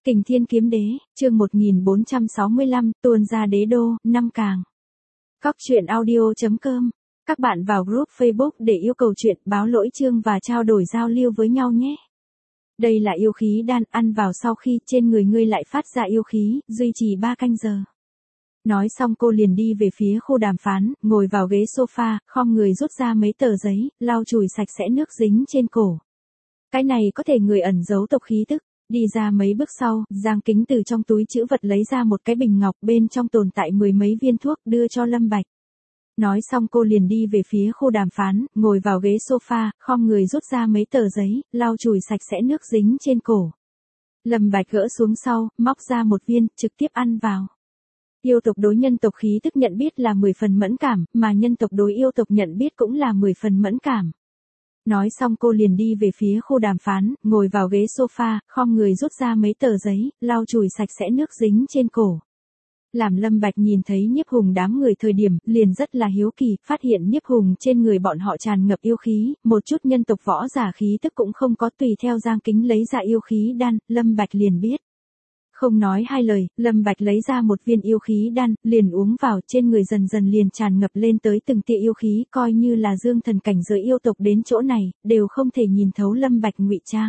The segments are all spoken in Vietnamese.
Kình Thiên Kiếm Đế, chương 1465, tuôn ra đế đô, năm càng. Cóc truyện audio.com. Các bạn vào group Facebook để yêu cầu chuyện, báo lỗi chương và trao đổi giao lưu với nhau nhé. Đây là yêu khí đan, ăn vào sau khi trên người ngươi lại phát ra yêu khí, duy trì 3 canh giờ. Nói xong cô liền đi về phía khu đàm phán, ngồi vào ghế sofa, khom người rút ra mấy tờ giấy, lau chùi sạch sẽ nước dính trên cổ. Cái này có thể người ẩn giấu tộc khí tức. Đi ra mấy bước sau, Giang Kính từ trong túi trữ vật lấy ra một cái bình ngọc, bên trong tồn tại 10 mấy viên thuốc, đưa cho Lâm Bạch. Nói xong cô liền đi về phía khu đàm phán, ngồi vào ghế sofa, khom người rút ra mấy tờ giấy, lau chùi sạch sẽ nước dính trên cổ. Lâm Bạch gỡ xuống sau, móc ra một viên, trực tiếp ăn vào. Yêu tộc đối nhân tộc khí tức nhận biết là 10 phần mẫn cảm, mà nhân tộc đối yêu tộc nhận biết cũng là 10 phần mẫn cảm. Nói xong cô liền đi về phía khu đàm phán, ngồi vào ghế sofa, khom người rút ra mấy tờ giấy, lau chùi sạch sẽ nước dính trên cổ. Làm Lâm Bạch nhìn thấy Nhiếp Hùng đám người thời điểm, liền rất là hiếu kỳ, phát hiện Nhiếp Hùng trên người bọn họ tràn ngập yêu khí, một chút nhân tộc võ giả khí tức cũng không có, tùy theo Giang Kính lấy ra yêu khí đan, Lâm Bạch liền biết. Không nói hai lời, Lâm Bạch lấy ra một viên yêu khí đan, liền uống vào, trên người dần dần liền tràn ngập lên tới từng tia yêu khí, coi như là dương thần cảnh giới yêu tộc đến chỗ này, đều không thể nhìn thấu Lâm Bạch ngụy trang.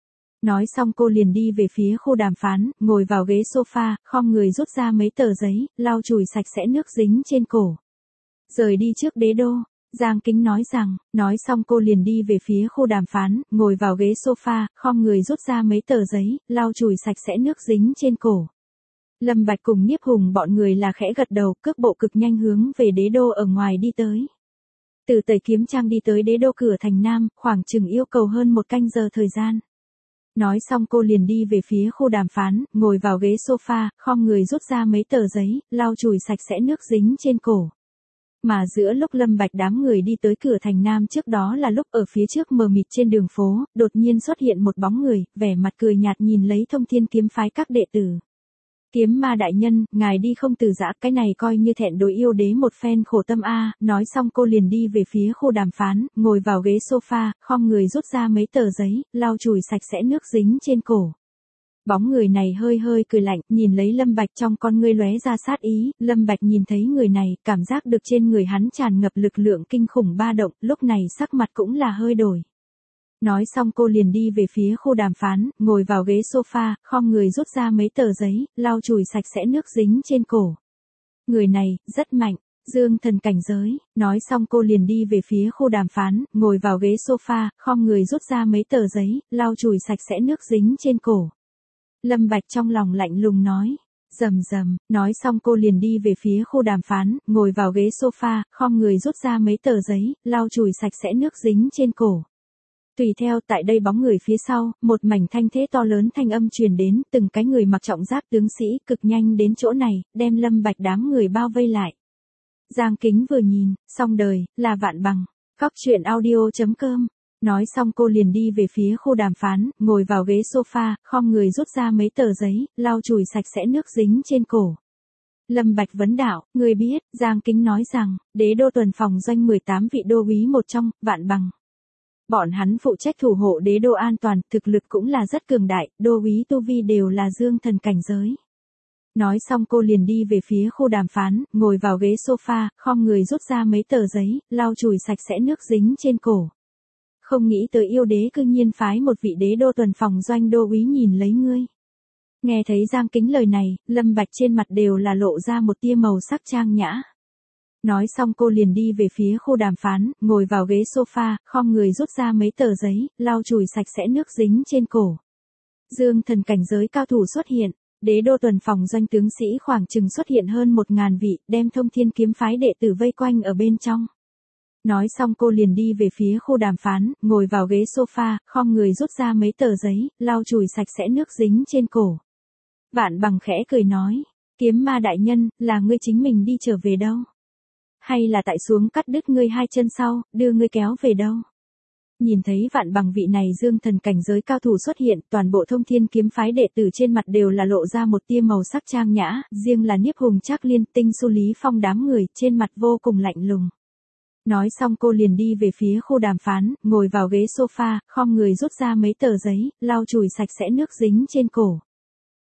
Nói xong cô liền đi về phía khu đàm phán, ngồi vào ghế sofa, khom người rút ra mấy tờ giấy, lau chùi sạch sẽ nước dính trên cổ. Rời đi trước đế đô. Giang Kính nói rằng, nói xong cô liền đi về phía khu đàm phán, ngồi vào ghế sofa, khom người rút ra mấy tờ giấy, lau chùi sạch sẽ nước dính trên cổ. Lâm Bạch cùng Nhiếp Hùng bọn người là khẽ gật đầu, cước bộ cực nhanh hướng về đế đô ở ngoài đi tới. Từ Tây Kiếm Trang đi tới đế đô cửa thành Nam, khoảng chừng yêu cầu hơn 1 canh giờ thời gian. Nói xong cô liền đi về phía khu đàm phán, ngồi vào ghế sofa, khom người rút ra mấy tờ giấy, lau chùi sạch sẽ nước dính trên cổ. Mà giữa lúc Lâm Bạch đám người đi tới cửa thành Nam trước đó là lúc ở phía trước mờ mịt trên đường phố, đột nhiên xuất hiện một bóng người, vẻ mặt cười nhạt nhìn lấy Thông Thiên kiếm phái các đệ tử. Kiếm ma đại nhân, ngài đi không từ giã, cái này coi như thẹn đối yêu đế một phen khổ tâm a. Nói xong cô liền đi về phía khu đàm phán, ngồi vào ghế sofa, khom người rút ra mấy tờ giấy, lau chùi sạch sẽ nước dính trên cổ. Bóng người này hơi hơi cười lạnh, nhìn lấy Lâm Bạch trong con ngươi lóe ra sát ý, Lâm Bạch nhìn thấy người này, cảm giác được trên người hắn tràn ngập lực lượng kinh khủng ba động, lúc này sắc mặt cũng là hơi đổi. Nói xong cô liền đi về phía khu đàm phán, ngồi vào ghế sofa, khom người rút ra mấy tờ giấy, lau chùi sạch sẽ nước dính trên cổ. Người này, rất mạnh, dương thần cảnh giới. Nói xong cô liền đi về phía khu đàm phán, ngồi vào ghế sofa, khom người rút ra mấy tờ giấy, lau chùi sạch sẽ nước dính trên cổ. Lâm Bạch trong lòng lạnh lùng nói. Rầm rầm, nói xong cô liền đi về phía khu đàm phán, ngồi vào ghế sofa, khom người rút ra mấy tờ giấy, lau chùi sạch sẽ nước dính trên cổ. Tùy theo tại đây bóng người phía sau, một mảnh thanh thế to lớn thanh âm truyền đến, từng cái người mặc trọng giáp tướng sĩ cực nhanh đến chỗ này, đem Lâm Bạch đám người bao vây lại. Giang Kính vừa nhìn, xong đời, là Vạn Bằng. Cóc truyện audio.com. Nói xong cô liền đi về phía khu đàm phán, ngồi vào ghế sofa, khom người rút ra mấy tờ giấy, lau chùi sạch sẽ nước dính trên cổ. Lâm Bạch vấn đạo, người biết, Giang Kính nói rằng, đế đô tuần phòng doanh 18 vị đô úy một trong, Vạn Bằng. Bọn hắn phụ trách thủ hộ đế đô an toàn, thực lực cũng là rất cường đại, đô úy tu vi đều là dương thần cảnh giới. Nói xong cô liền đi về phía khu đàm phán, ngồi vào ghế sofa, khom người rút ra mấy tờ giấy, lau chùi sạch sẽ nước dính trên cổ. Không nghĩ tới yêu đế cư nhiên phái một vị đế đô tuần phòng doanh đô úy nhìn lấy ngươi. Nghe thấy Giang Kính lời này, Lâm Bạch trên mặt đều là lộ ra một tia màu sắc trang nhã. Nói xong cô liền đi về phía khu đàm phán, ngồi vào ghế sofa, khom người rút ra mấy tờ giấy, lau chùi sạch sẽ nước dính trên cổ. Dương thần cảnh giới cao thủ xuất hiện, đế đô tuần phòng doanh tướng sĩ khoảng chừng xuất hiện hơn 1000 vị, đem Thông Thiên kiếm phái đệ tử vây quanh ở bên trong. Nói xong cô liền đi về phía khu đàm phán, ngồi vào ghế sofa, khom người rút ra mấy tờ giấy, lau chùi sạch sẽ nước dính trên cổ. Vạn Bằng khẽ cười nói, kiếm ma đại nhân, là ngươi chính mình đi trở về đâu? Hay là tại xuống cắt đứt ngươi 2 chân sau, đưa ngươi kéo về đâu? Nhìn thấy Vạn Bằng vị này dương thần cảnh giới cao thủ xuất hiện, toàn bộ Thông Thiên kiếm phái đệ tử trên mặt đều là lộ ra một tia màu sắc trang nhã, riêng là Nhiếp Hùng Trác Liên, Tinh Su Lý Phong đám người, trên mặt vô cùng lạnh lùng. Nói xong cô liền đi về phía khu đàm phán, ngồi vào ghế sofa, khom người rút ra mấy tờ giấy, lau chùi sạch sẽ nước dính trên cổ.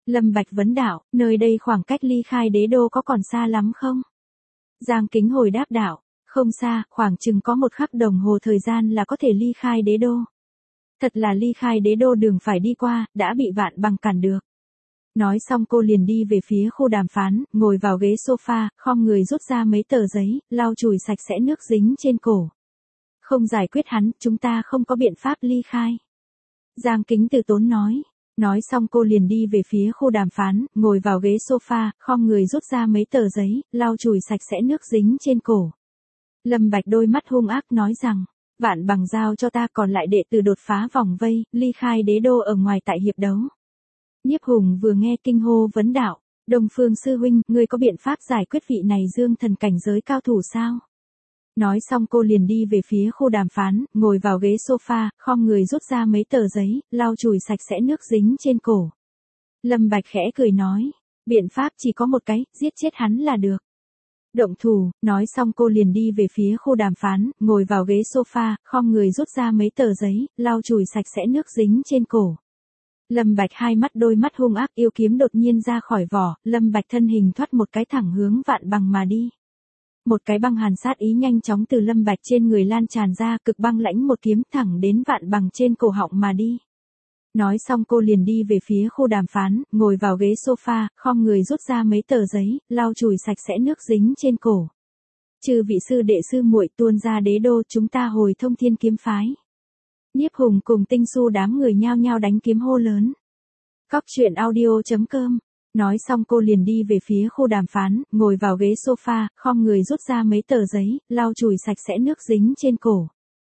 Lâm Bạch vấn đạo, nơi đây khoảng cách ly khai đế đô có còn xa lắm không? Giang Kính hồi đáp đạo, không xa, khoảng chừng có 1 khắc đồng hồ thời gian là có thể ly khai đế đô. Thật là ly khai đế đô đường phải đi qua, đã bị Vạn Bằng cản được. Nói xong cô liền đi về phía khu đàm phán, ngồi vào ghế sofa, khom người rút ra mấy tờ giấy, lau chùi sạch sẽ nước dính trên cổ. Không giải quyết hắn, chúng ta không có biện pháp ly khai. Giang Kính từ tốn nói. Nói xong cô liền đi về phía khu đàm phán, ngồi vào ghế sofa, khom người rút ra mấy tờ giấy, lau chùi sạch sẽ nước dính trên cổ. Lâm Bạch đôi mắt hung ác nói rằng, Vạn Bằng giao cho ta, còn lại đệ tử đột phá vòng vây, ly khai đế đô ở ngoài tại hiệp đấu. Nhiếp Hùng vừa nghe kinh hô vấn đạo, Đông Phương sư huynh, ngươi có biện pháp giải quyết vị này dương thần cảnh giới cao thủ sao? Nói xong cô liền đi về phía khu đàm phán, ngồi vào ghế sofa, khom người rút ra mấy tờ giấy, lau chùi sạch sẽ nước dính trên cổ. Lâm Bạch khẽ cười nói, biện pháp chỉ có một cái, giết chết hắn là được. Động thủ, nói xong cô liền đi về phía khu đàm phán, ngồi vào ghế sofa, khom người rút ra mấy tờ giấy, lau chùi sạch sẽ nước dính trên cổ. Lâm Bạch đôi mắt hung ác, yêu kiếm đột nhiên ra khỏi vỏ, Lâm Bạch thân hình thoát một cái thẳng hướng Vạn Bằng mà đi. Một cái băng hàn sát ý nhanh chóng từ Lâm Bạch trên người lan tràn ra, cực băng lãnh một kiếm thẳng đến Vạn Bằng trên cổ họng mà đi. Nói xong cô liền đi về phía khu đàm phán, ngồi vào ghế sofa, khom người rút ra mấy tờ giấy, lau chùi sạch sẽ nước dính trên cổ. Chư vị sư đệ sư muội, tuôn ra đế đô, chúng ta hồi Thông Thiên kiếm phái. Nhiếp Hùng cùng Tinh Su đám người nhao nhao đánh kiếm hô lớn. Cóc truyện audio.com. Nói xong cô liền đi về phía khu đàm phán, ngồi vào ghế sofa, khom người rút ra mấy tờ giấy, lau chùi sạch sẽ nước dính trên cổ.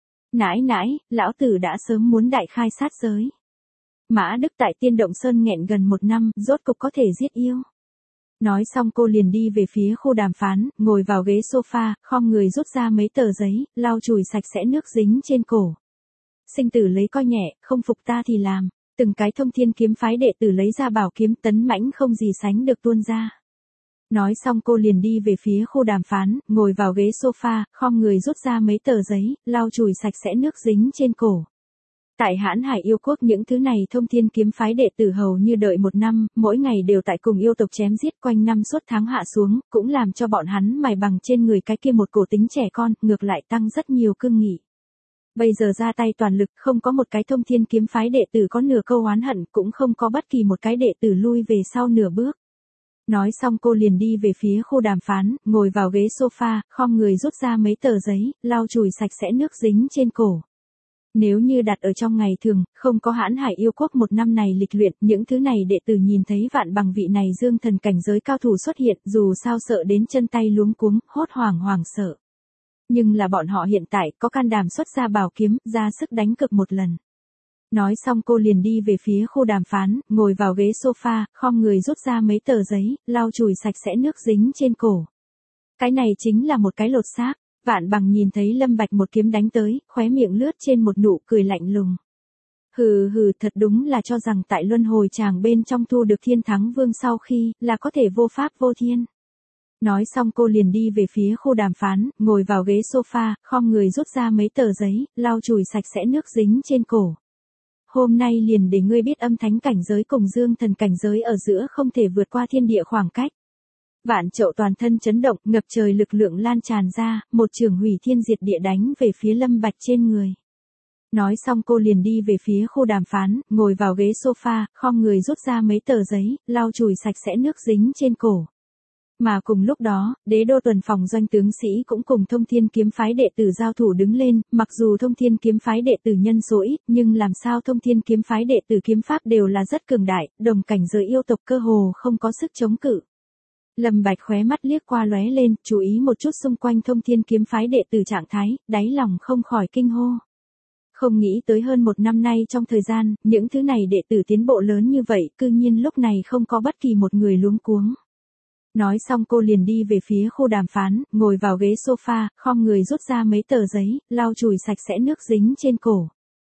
Nãi nãi, lão tử đã sớm muốn đại khai sát giới. Mã Đức tại Tiên Động Sơn nghẹn gần 1 năm, rốt cục có thể giết yêu. Nói xong cô liền đi về phía khu đàm phán, ngồi vào ghế sofa, khom người rút ra mấy tờ giấy, lau chùi sạch sẽ nước dính trên cổ. Sinh tử lấy coi nhẹ, không phục ta thì làm. Từng cái Thông Thiên kiếm phái đệ tử lấy ra bảo kiếm tấn mãnh không gì sánh được tuôn ra. Nói xong cô liền đi về phía khu đàm phán, ngồi vào ghế sofa, khom người rút ra mấy tờ giấy, lau chùi sạch sẽ nước dính trên cổ. Tại Hãn Hải yêu quốc những thứ này Thông Thiên kiếm phái đệ tử hầu như đợi 1 năm, mỗi ngày đều tại cùng yêu tộc chém giết quanh năm suốt tháng hạ xuống, cũng làm cho bọn hắn mài bằng trên người cái kia một cổ tính trẻ con, ngược lại tăng rất nhiều cương nghị. Bây giờ ra tay toàn lực, không có một cái Thông Thiên kiếm phái đệ tử có nửa câu oán hận, cũng không có bất kỳ một cái đệ tử lui về sau nửa bước. Nói xong cô liền đi về phía khu đàm phán, ngồi vào ghế sofa, khom người rút ra mấy tờ giấy, lau chùi sạch sẽ nước dính trên cổ. Nếu như đặt ở trong ngày thường, không có Hãn Hải yêu quốc 1 năm này lịch luyện, những thứ này đệ tử nhìn thấy Vạn Bằng vị này dương thần cảnh giới cao thủ xuất hiện, dù sao sợ đến chân tay luống cuống, hốt hoảng sợ. Nhưng là bọn họ hiện tại có can đảm xuất ra bảo kiếm, ra sức đánh cực một lần. Nói xong cô liền đi về phía khu đàm phán, ngồi vào ghế sofa, khom người rút ra mấy tờ giấy, lau chùi sạch sẽ nước dính trên cổ. Cái này chính là một cái lột xác. Vạn Bằng nhìn thấy Lâm Bạch một kiếm đánh tới, khóe miệng lướt trên một nụ cười lạnh lùng. Hừ, thật đúng là cho rằng tại luân hồi tràng bên trong thu được Thiên Thắng Vương sau khi, là có thể vô pháp vô thiên. Nói xong cô liền đi về phía khu đàm phán, ngồi vào ghế sofa, khom người rút ra mấy tờ giấy, lau chùi sạch sẽ nước dính trên cổ. Hôm nay liền để ngươi biết âm thánh cảnh giới cùng dương thần cảnh giới ở giữa không thể vượt qua thiên địa khoảng cách. Vạn Trậu toàn thân chấn động, ngập trời lực lượng lan tràn ra, một trường hủy thiên diệt địa đánh về phía Lâm Bạch trên người. Nói xong cô liền đi về phía khu đàm phán, ngồi vào ghế sofa, khom người rút ra mấy tờ giấy, lau chùi sạch sẽ nước dính trên cổ. Mà cùng lúc đó, Đế đô tuần phòng doanh tướng sĩ cũng cùng Thông Thiên kiếm phái đệ tử giao thủ đứng lên, mặc dù Thông Thiên kiếm phái đệ tử nhân số ít, nhưng làm sao Thông Thiên kiếm phái đệ tử kiếm pháp đều là rất cường đại, đồng cảnh giới yêu tộc cơ hồ không có sức chống cự. Lâm Bạch khóe mắt liếc qua lóe lên, chú ý một chút xung quanh Thông Thiên kiếm phái đệ tử trạng thái, đáy lòng không khỏi kinh hô. Không nghĩ tới hơn 1 năm nay trong thời gian, những thứ này đệ tử tiến bộ lớn như vậy, cư nhiên lúc này không có bất kỳ một người luống cuống. Nói xong cô liền đi về phía khu đàm phán, ngồi vào ghế sofa, khom người rút ra mấy tờ giấy, lau chùi sạch sẽ nước dính trên cổ.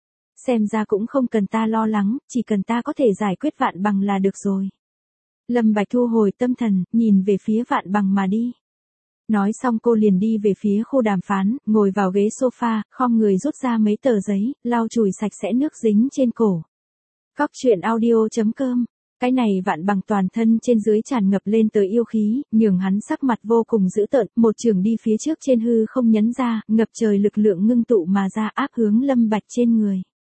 Xem ra cũng không cần ta lo lắng, chỉ cần ta có thể giải quyết Vạn Bằng là được rồi. Lâm Bạch thu hồi tâm thần, nhìn về phía Vạn Bằng mà đi. Nói xong cô liền đi về phía khu đàm phán, ngồi vào ghế sofa, khom người rút ra mấy tờ giấy, lau chùi sạch sẽ nước dính trên cổ. Cóc truyện audio.com Cái này Vạn Bằng toàn thân trên dưới tràn ngập lên tới yêu khí, nhường hắn sắc mặt vô cùng dữ tợn, một trường đi phía trước trên hư không nhấn ra, ngập trời lực lượng ngưng tụ mà ra áp hướng Lâm Bạch trên người.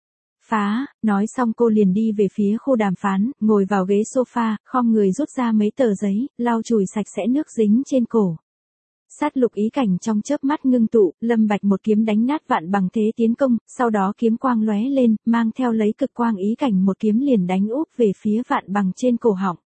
Phá, nói xong cô liền đi về phía khu đàm phán, ngồi vào ghế sofa, khom người rút ra mấy tờ giấy, lau chùi sạch sẽ nước dính trên cổ. Sát lục ý cảnh trong chớp mắt ngưng tụ, Lâm Bạch một kiếm đánh nát Vạn Bằng thế tiến công, sau đó kiếm quang lóe lên, mang theo lấy cực quang ý cảnh một kiếm liền đánh úp về phía Vạn Bằng trên cổ họng.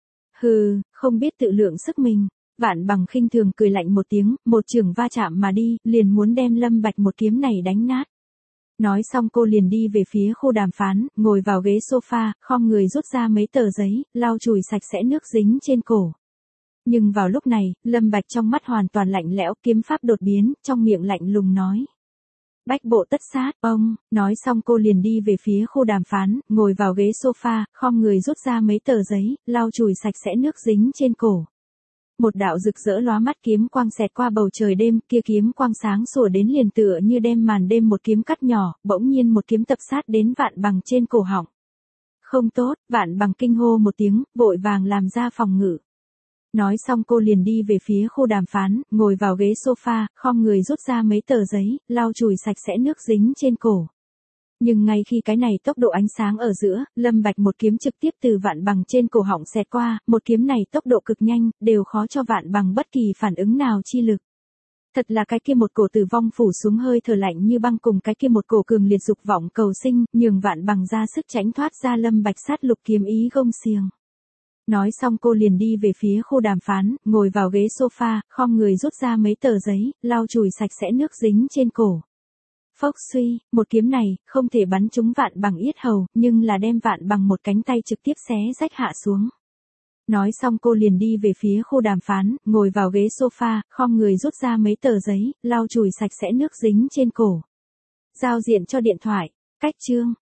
Hừ, không biết tự lượng sức mình. Vạn Bằng khinh thường cười lạnh một tiếng, một trường va chạm mà đi, liền muốn đem Lâm Bạch một kiếm này đánh nát. Nói xong cô liền đi về phía khu đàm phán, ngồi vào ghế sofa, khom người rút ra mấy tờ giấy, lau chùi sạch sẽ nước dính trên cổ. Nhưng vào lúc này, Lâm Bạch trong mắt hoàn toàn lạnh lẽo, kiếm pháp đột biến, trong miệng lạnh lùng nói. Bách bộ tất sát, ông, nói xong cô liền đi về phía khu đàm phán, ngồi vào ghế sofa, khom người rút ra mấy tờ giấy, lau chùi sạch sẽ nước dính trên cổ. Một đạo rực rỡ lóa mắt kiếm quang xẹt qua bầu trời đêm, kia kiếm quang sáng sủa đến liền tựa như đem màn đêm một kiếm cắt nhỏ, bỗng nhiên một kiếm tập sát đến Vạn Bằng trên cổ họng. Không tốt, Vạn Bằng kinh hô một tiếng, vội vàng làm ra phòng ngự. Nói xong cô liền đi về phía khu đàm phán, ngồi vào ghế sofa, khom người rút ra mấy tờ giấy, lau chùi sạch sẽ nước dính trên cổ. Nhưng ngay khi cái này tốc độ ánh sáng ở giữa, Lâm Bạch một kiếm trực tiếp từ Vạn Bằng trên cổ họng xẹt qua, một kiếm này tốc độ cực nhanh, đều khó cho Vạn Bằng bất kỳ phản ứng nào chi lực. Thật là cái kia một cổ tử vong phủ xuống hơi thở lạnh như băng cùng cái kia một cổ cường liệt dục vọng cầu sinh, nhường Vạn Bằng ra sức tránh thoát ra Lâm Bạch sát lục kiếm ý gông xiềng. Nói xong cô liền đi về phía khu đàm phán, ngồi vào ghế sofa, khom người rút ra mấy tờ giấy, lau chùi sạch sẽ nước dính trên cổ. Phốc suy, một kiếm này, không thể bắn trúng Vạn Bằng yết hầu, nhưng là đem Vạn Bằng một cánh tay trực tiếp xé rách hạ xuống. Nói xong cô liền đi về phía khu đàm phán, ngồi vào ghế sofa, khom người rút ra mấy tờ giấy, lau chùi sạch sẽ nước dính trên cổ. Giao diện cho điện thoại, cách chương.